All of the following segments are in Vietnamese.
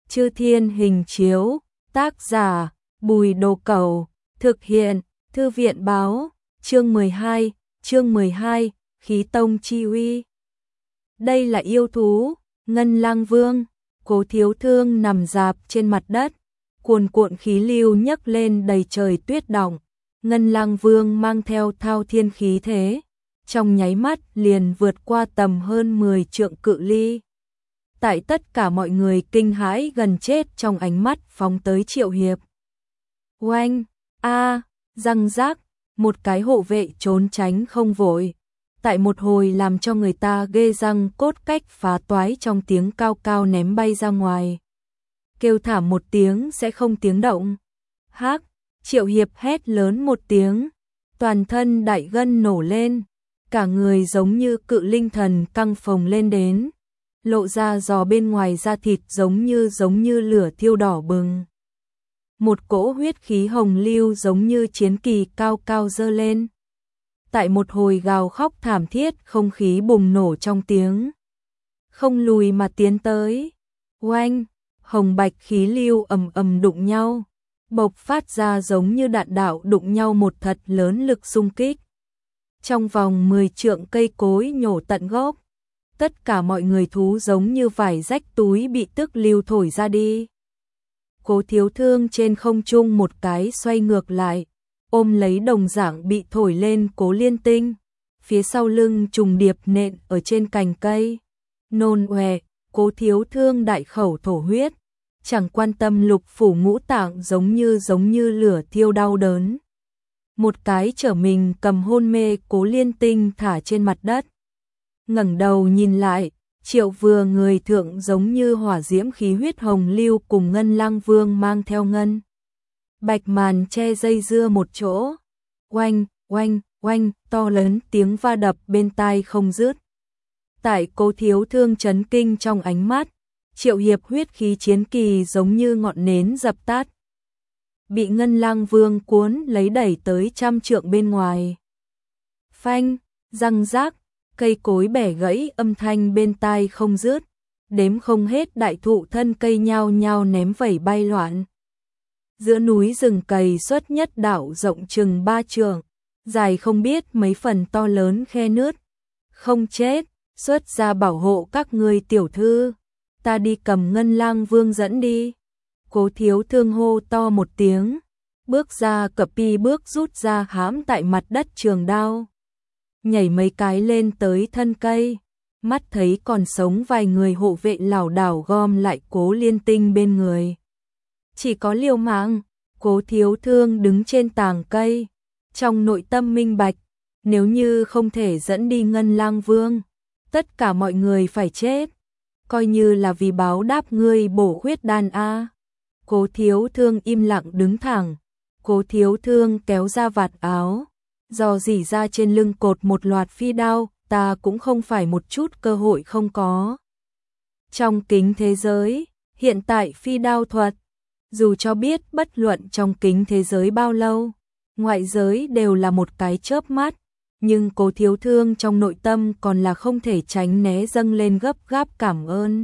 Chư Thiên Hình Chiếu, tác giả, Bùi Đồ Cẩu, thực hiện, Thư viện Báo, chương 12, Khí Tông Chi Uy. Đây là yêu thú, Ngân Lang Vương. Cố Thiếu Thương nằm rạp trên mặt đất, cuồn cuộn khí lưu nhấc lên đầy trời tuyết đọng. Ngân Lang Vương mang theo thao thiên khí thế, trong nháy mắt liền vượt qua tầm hơn 10 trượng cự ly. Tại tất cả mọi người kinh hãi gần chết trong ánh mắt phóng tới Triệu Hiệp. Oanh, răng rác, một cái hộ vệ trốn tránh không vội. Tại một hồi làm cho người ta ghê răng cốt cách phá toái trong tiếng cao cao ném bay ra ngoài. Kêu thảm một tiếng sẽ không tiếng động. Hác, Triệu Hiệp hét lớn một tiếng, toàn thân đại gân nổ lên, cả người giống như cự linh thần căng phồng lên đến, lộ ra giò bên ngoài da thịt giống như lửa thiêu đỏ bừng. Một cỗ huyết khí hồng lưu giống như chiến kỳ cao cao dơ lên. Tại một hồi gào khóc thảm thiết, không khí bùng nổ trong tiếng không lùi mà tiến tới. Oanh, hồng bạch khí lưu ầm ầm đụng nhau, bộc phát ra giống như đạn đạo đụng nhau một thật lớn lực xung kích. Trong vòng 10 trượng cây cối nhổ tận gốc, tất cả mọi người thú giống như vải rách túi bị tức lưu thổi ra đi. Cố Thiếu Thương trên không trung một cái xoay ngược lại, ôm lấy đồng dạng bị thổi lên Cố Liên Tinh, phía sau lưng trùng điệp nện ở trên cành cây. Nôn ọe, Cố Thiếu Thương đại khẩu thổ huyết, chẳng quan tâm lục phủ ngũ tạng giống như lửa thiêu đau đớn. Một cái trở mình cầm hôn mê Cố Liên Tinh thả trên mặt đất. Ngẩng đầu nhìn lại, Triệu vừa người thượng giống như hỏa diễm khí huyết hồng lưu cùng Ngân Lang Vương mang theo ngân bạch màn che dây dưa một chỗ. Oanh, oanh, oanh, to lớn tiếng va đập bên tai không dứt. Tại Cố Thiếu Thương chấn kinh trong ánh mắt, Triệu Hiệp huyết khí chiến kỳ giống như ngọn nến dập tắt, bị Ngân Lang Vương cuốn lấy đẩy tới 100 trượng bên ngoài. Phanh, răng rác, cây cối bẻ gãy âm thanh bên tai không dứt, đếm không hết đại thụ thân cây nhao nhao ném vẩy bay loạn. Giữa núi rừng cày xuất nhất đạo rộng chừng 3 trượng, dài không biết mấy phần to lớn khe nứt. Không chết, xuất ra bảo hộ các ngươi tiểu thư, ta đi cầm Ngân Lang Vương dẫn đi. Cố Thiếu Thương hô to một tiếng, bước ra cập pi bước rút ra hãm tại mặt đất trường đao, nhảy mấy cái lên tới thân cây, mắt thấy còn sống vài người hộ vệ lảo đảo gom lại Cố Liên Tinh bên người. Chỉ có liều mạng, Cố Thiếu Thương đứng trên tàng cây, trong nội tâm minh bạch, nếu như không thể dẫn đi Ngân Lang Vương, tất cả mọi người phải chết, coi như là vì báo đáp ngươi bổ huyết đan a. Cố Thiếu Thương im lặng đứng thẳng, Cố Thiếu Thương kéo ra vạt áo, dò dỉ ra trên lưng cột một loạt phi đao, ta cũng không phải một chút cơ hội không có. Trong kính thế giới, hiện tại phi đao thuật, dù cho biết bất luận trong kính thế giới bao lâu, ngoại giới đều là một cái chớp mắt, nhưng Cố Thiếu Thương trong nội tâm còn là không thể tránh né dâng lên gấp gáp cảm ơn.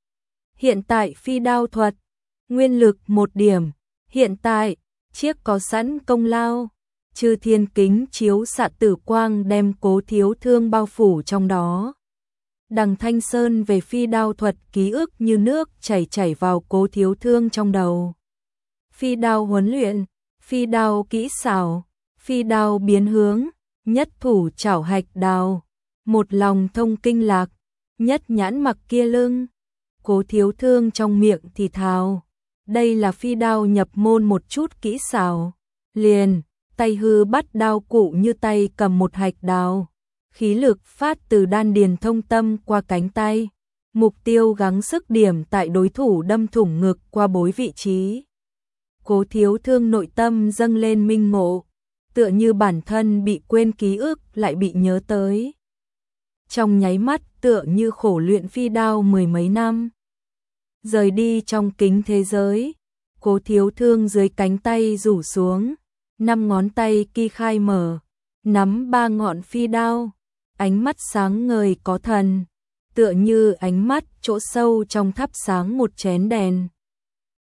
Hiện tại phi đao thuật, nguyên lực 1 điểm, hiện tại, chiếc có sẵn công lao, Chư Thiên kính chiếu xạ tử quang đem Cố Thiếu Thương bao phủ trong đó. Đằng Thanh Sơn về phi đao thuật ký ức như nước chảy vào Cố Thiếu Thương trong đầu. Phi đao huấn luyện, phi đao kỹ xảo, phi đao biến hướng, nhất thủ chảo hạch đào, một lòng thông kinh lạc, nhất nhãn mặc kia lưng. Cố Thiếu Thương trong miệng thì thào, đây là phi đao nhập môn một chút kỹ xảo. Liền, tay hư bắt đao cụ như tay cầm một hạch đào, khí lực phát từ đan điền thông tâm qua cánh tay, mục tiêu gắng sức điểm tại đối thủ đâm thủng ngực qua bối vị trí. Cố Thiếu Thương nội tâm dâng lên minh ngộ, tựa như bản thân bị quên ký ức lại bị nhớ tới. Trong nháy mắt tựa như khổ luyện phi đao 10 mấy năm. Rời đi trong kính thế giới, Cố Thiếu Thương dưới cánh tay rủ xuống, 5 ngón tay ki khai mở, nắm 3 ngọn phi đao, ánh mắt sáng ngời có thần, tựa như ánh mắt chỗ sâu trong thắp sáng một chén đèn,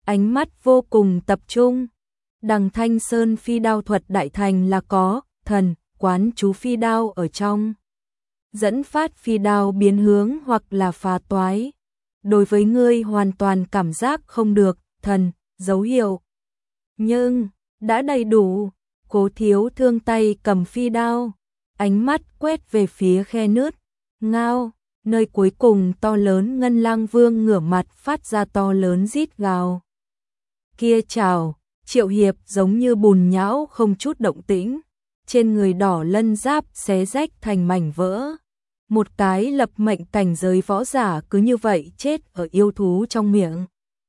ánh mắt vô cùng tập trung. Đằng Thanh Sơn phi đao thuật đại thành là có thần quán chú phi đao ở trong, dẫn phát phi đao biến hướng hoặc là phá toái. Đối với ngươi hoàn toàn cảm giác không được thần dấu hiệu, nhưng đã đầy đủ. Cố Thiếu Thương tay cầm phi đao, ánh mắt quét về phía khe nứt ngao, nơi cuối cùng to lớn Ngân Lang Vương ngửa mặt phát ra to lớn rít gào. Kia chào, Triệu Hiệp giống như bùn nhão không chút động tĩnh, trên người đỏ lân giáp xé rách thành mảnh vỡ. Một cái lập mệnh cảnh giới võ giả cứ như vậy chết ở yêu thú trong miệng.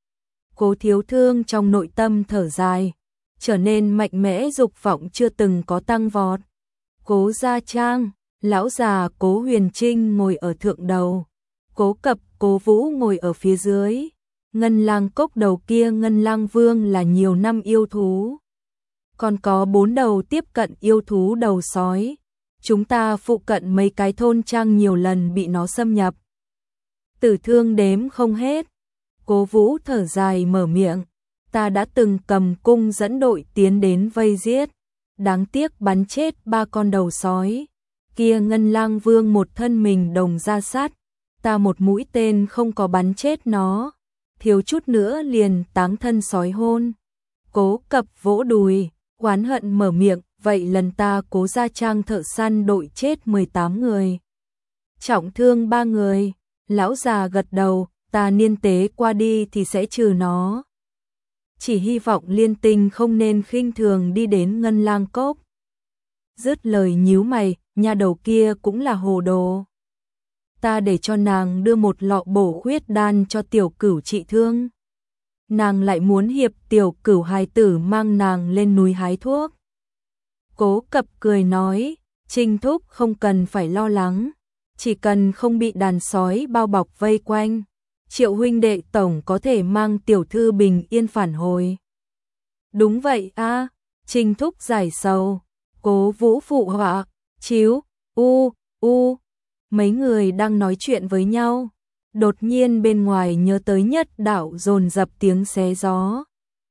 Cố Thiếu Thương trong nội tâm thở dài, trở nên mạnh mẽ, dục vọng chưa từng có tăng vọt. Cố Gia Trang, lão già Cố Huyền Trinh ngồi ở thượng đầu, Cố Cập, Cố Vũ ngồi ở phía dưới. Ngân Lang Cốc đầu kia Ngân Lang Vương là nhiều năm yêu thú, còn có 4 đầu tiếp cận yêu thú đầu sói. Chúng ta phụ cận mấy cái thôn trang nhiều lần bị nó xâm nhập, tử thương đếm không hết. Cố Vũ thở dài mở miệng, ta đã từng cầm cung dẫn đội tiến đến vây giết, đáng tiếc bắn chết 3 con đầu sói. Kia Ngân Lang Vương một thân mình đồng ra sát, ta một mũi tên không có bắn chết nó, thiếu chút nữa liền táng thân sói hôn. Cố Cập vỗ đùi, oán hận mở miệng, vậy lần ta Cố Gia Trang thợ săn đội chết 18 người, trọng thương 3 người. Lão già gật đầu, ta niên tế qua đi thì sẽ trừ nó. Chỉ hy vọng Liên Tinh không nên khinh thường đi đến Ngân Lang Cốc. Dứt lời nhíu mày, nhà đầu kia cũng là hồ đồ. Ta để cho nàng đưa một lọ bổ huyết đan cho Tiểu Cửu trị thương, nàng lại muốn hiệp Tiểu Cửu hài tử mang nàng lên núi hái thuốc. Cố Cập cười nói, Trinh thúc không cần phải lo lắng, chỉ cần không bị đàn sói bao bọc vây quanh, Triệu huynh đệ tổng có thể mang tiểu thư bình yên phản hồi. Đúng vậy a, Trinh thúc giải sầu. Cố Vũ phụ họa, chíu, mấy người đang nói chuyện với nhau, đột nhiên bên ngoài nhớ tới Nhất Đạo dồn dập tiếng xé gió.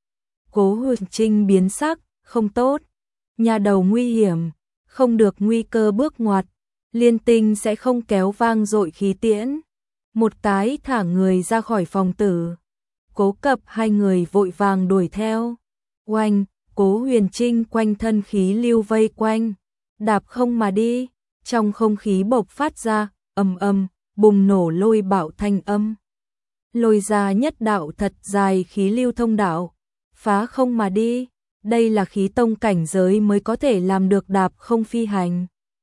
Cố Huyền Trinh biến sắc, không tốt, nhà đầu nguy hiểm, không được nguy cơ bước ngoặt, Liên Tinh sẽ không kéo vang dội khí tiễn. Một cái thả người ra khỏi phòng tử, Cố Cập hai người vội vàng đuổi theo. Oanh, Cố Huyền Trinh quanh thân khí lưu vây quanh, đạp không mà đi, trong không khí bộc phát ra ầm ầm, bùng nổ lôi bạo thanh âm. Lôi ra nhất đạo thật dài khí lưu thông đạo, phá không mà đi, đây là khí tông cảnh giới mới có thể làm được đạp không phi hành.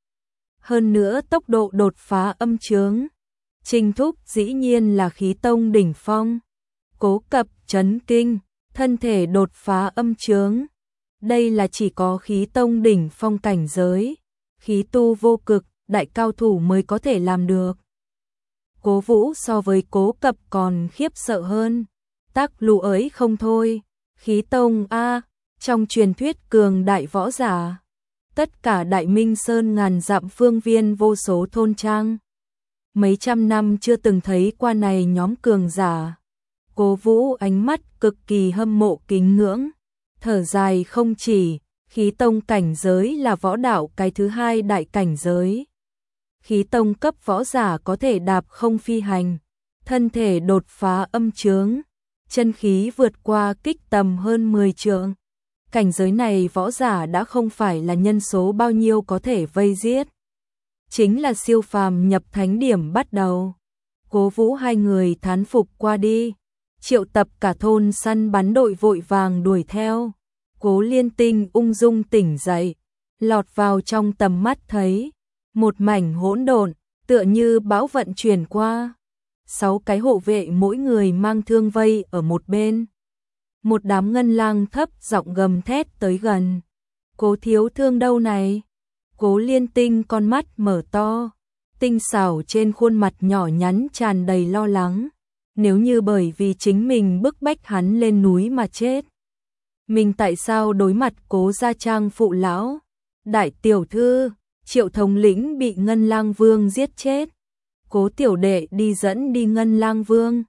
Hơn nữa tốc độ đột phá âm chướng. Trinh thúc dĩ nhiên là khí tông đỉnh phong. Cố Cập chấn kinh, thân thể đột phá âm chướng. Đây là chỉ có khí tông đỉnh phong cảnh giới, khí tu vô cực, đại cao thủ mới có thể làm được. Cố Vũ so với Cố Cập còn khiếp sợ hơn, tác lù ấy không thôi, khí tông a, trong truyền thuyết cường đại võ giả. Tất cả Đại Minh Sơn ngàn dặm phương viên vô số thôn trang, mấy trăm năm chưa từng thấy qua này nhóm cường giả. Cố Vũ ánh mắt cực kỳ hâm mộ kính ngưỡng, thở dài không chỉ, khí tông cảnh giới là võ đạo cái thứ hai đại cảnh giới. Khí tông cấp võ giả có thể đạp không phi hành, thân thể đột phá âm chướng, chân khí vượt qua kích tầm hơn 10 trượng. Cảnh giới này võ giả đã không phải là nhân số bao nhiêu có thể vây giết, chính là siêu phàm nhập thánh điểm bắt đầu. Cố Vũ hai người thán phục qua đi, triệu tập cả thôn săn bắn đội vội vàng đuổi theo. Cố Liên Tinh ung dung tỉnh dậy, lọt vào trong tầm mắt thấy một mảnh hỗn độn, tựa như bão vận chuyển qua. 6 cái hộ vệ mỗi người mang thương vây ở một bên. Một đám ngân lang thấp giọng gầm thét tới gần. Cố thiếu thương đâu này? Cố Liên Tinh con mắt mở to, tinh xảo trên khuôn mặt nhỏ nhắn tràn đầy lo lắng. Nếu như bởi vì chính mình bức bách hắn lên núi mà chết, mình tại sao đối mặt Cố Gia Trang phụ lão? Đại tiểu thư, Triệu thống lĩnh bị Ngân Lang Vương giết chết. Cố tiểu đệ đi dẫn đi Ngân Lang Vương.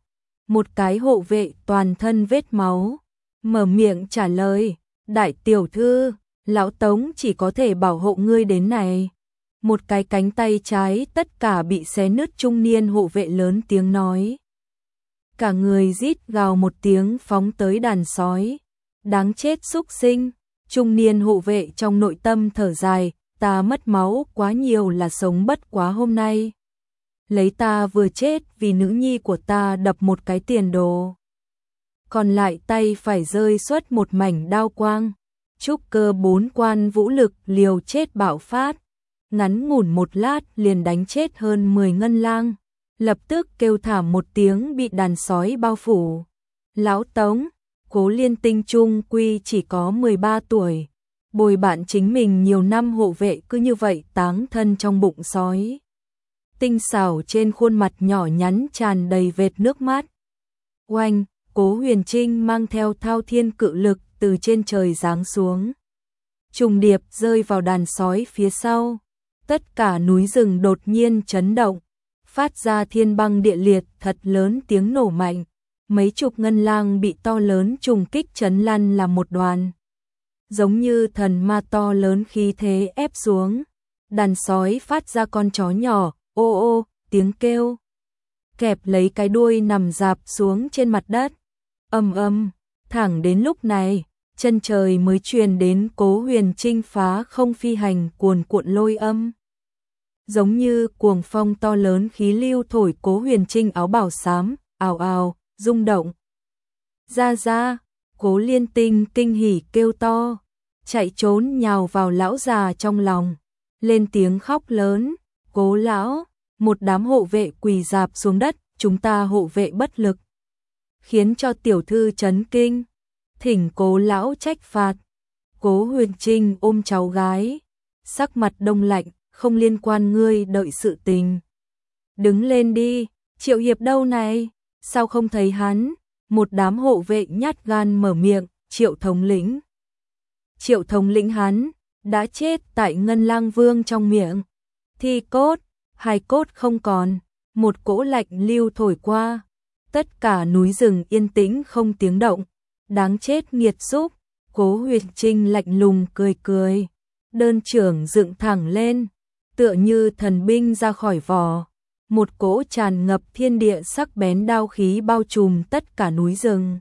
Một cái hộ vệ toàn thân vết máu, mở miệng trả lời, đại tiểu thư, lão Tống chỉ có thể bảo hộ ngươi đến này. Một cái cánh tay trái tất cả bị xé nứt, trung niên hộ vệ lớn tiếng nói. Cả người rít gào một tiếng phóng tới đàn sói. Đáng chết xúc sinh, trung niên hộ vệ trong nội tâm thở dài, ta mất máu quá nhiều là sống bất quá hôm nay. Lấy ta vừa chết vì nữ nhi của ta đập một cái tiền đồ. Còn lại tay phải rơi xuất một mảnh đao quang. Trúc cơ 4 quan vũ lực liều chết bạo phát. Ngắn ngủn một lát liền đánh chết hơn 10 ngân lang. Lập tức kêu thảm một tiếng bị đàn sói bao phủ. Lão Tống, Cố Liên Tinh trung quy chỉ có 13 tuổi. Bồi bạn chính mình nhiều năm hộ vệ cứ như vậy táng thân trong bụng sói. Tinh xảo trên khuôn mặt nhỏ nhắn tràn đầy vệt nước mắt. Oanh, Cố Huyền Trinh mang theo thao thiên cự lực từ trên trời giáng xuống. Trùng điệp rơi vào đàn sói phía sau. Tất cả núi rừng đột nhiên chấn động. Phát ra thiên băng địa liệt thật lớn tiếng nổ mạnh. Mấy chục ngân lang bị to lớn trùng kích chấn lăn làm một đoàn. Giống như thần ma to lớn khí thế ép xuống. Đàn sói phát ra con chó nhỏ, ô ô, tiếng kêu. Kẹp lấy cái đuôi nằm rạp xuống trên mặt đất. Ầm ầm, thẳng đến lúc này, chân trời mới truyền đến Cố Huyền Trinh phá không phi hành cuồn cuộn lôi âm. Giống như cuồng phong to lớn khí lưu thổi Cố Huyền Trinh áo bào xám, ào ào, rung động. Ra, Cố Liên Tinh kinh hỉ kêu to, chạy trốn nhào vào lão già trong lòng, lên tiếng khóc lớn, Cố lão, một đám hộ vệ quỳ rạp xuống đất, chúng ta hộ vệ bất lực. Khiến cho tiểu thư chấn kinh, thỉnh Cố lão trách phạt. Cố Huyền Trinh ôm cháu gái, sắc mặt đông lạnh, không liên quan ngươi đợi sự tình. Đứng lên đi, Triệu Hiệp đâu này, sao không thấy hắn? Một đám hộ vệ nhát gan mở miệng, Triệu thống lĩnh. Triệu thống lĩnh hắn, đã chết tại Ngân Lang Vương trong miệng. Thi cốt, hài cốt không còn, một cỗ lạnh lưu thổi qua. Tất cả núi rừng yên tĩnh không tiếng động, đáng chết nghiệt xúc. Cố Huyền Trinh lạnh lùng cười cười, đơn trưởng dựng thẳng lên, tựa như thần binh ra khỏi vỏ. Một cỗ tràn ngập thiên địa sắc bén đao khí bao trùm tất cả núi rừng.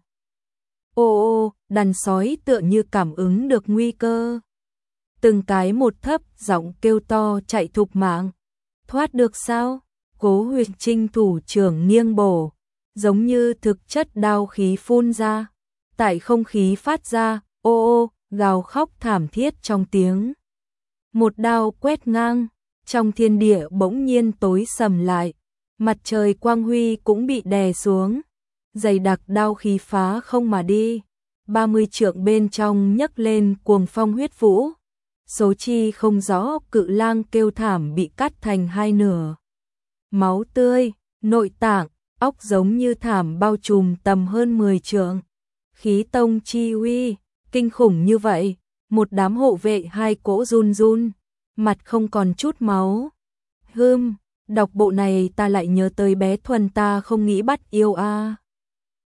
Ô, đàn sói tựa như cảm ứng được nguy cơ. Từng cái một thấp giọng kêu to chạy thục mạng. Thoát được sao? Cố Huyền Trinh thủ trưởng nghiêng bổ, giống như thực chất đao khí phun ra. Tại không khí phát ra, ô, gào khóc thảm thiết trong tiếng. Một đao quét ngang, trong thiên địa bỗng nhiên tối sầm lại. Mặt trời quang huy cũng bị đè xuống, dày đặc đao khí phá không mà đi. 30 trượng bên trong nhấc lên cuồng phong huyết vũ. Số chi không rõ cự lang kêu thảm bị cắt thành hai nửa. Máu tươi, nội tạng, óc giống như thảm bao trùm tầm hơn 10 trượng. Khí tông chi uy, kinh khủng như vậy, một đám hộ vệ hai cỗ run run, mặt không còn chút máu. Đọc bộ này ta lại nhớ tới bé Thuần ta không nghĩ bắt yêu a.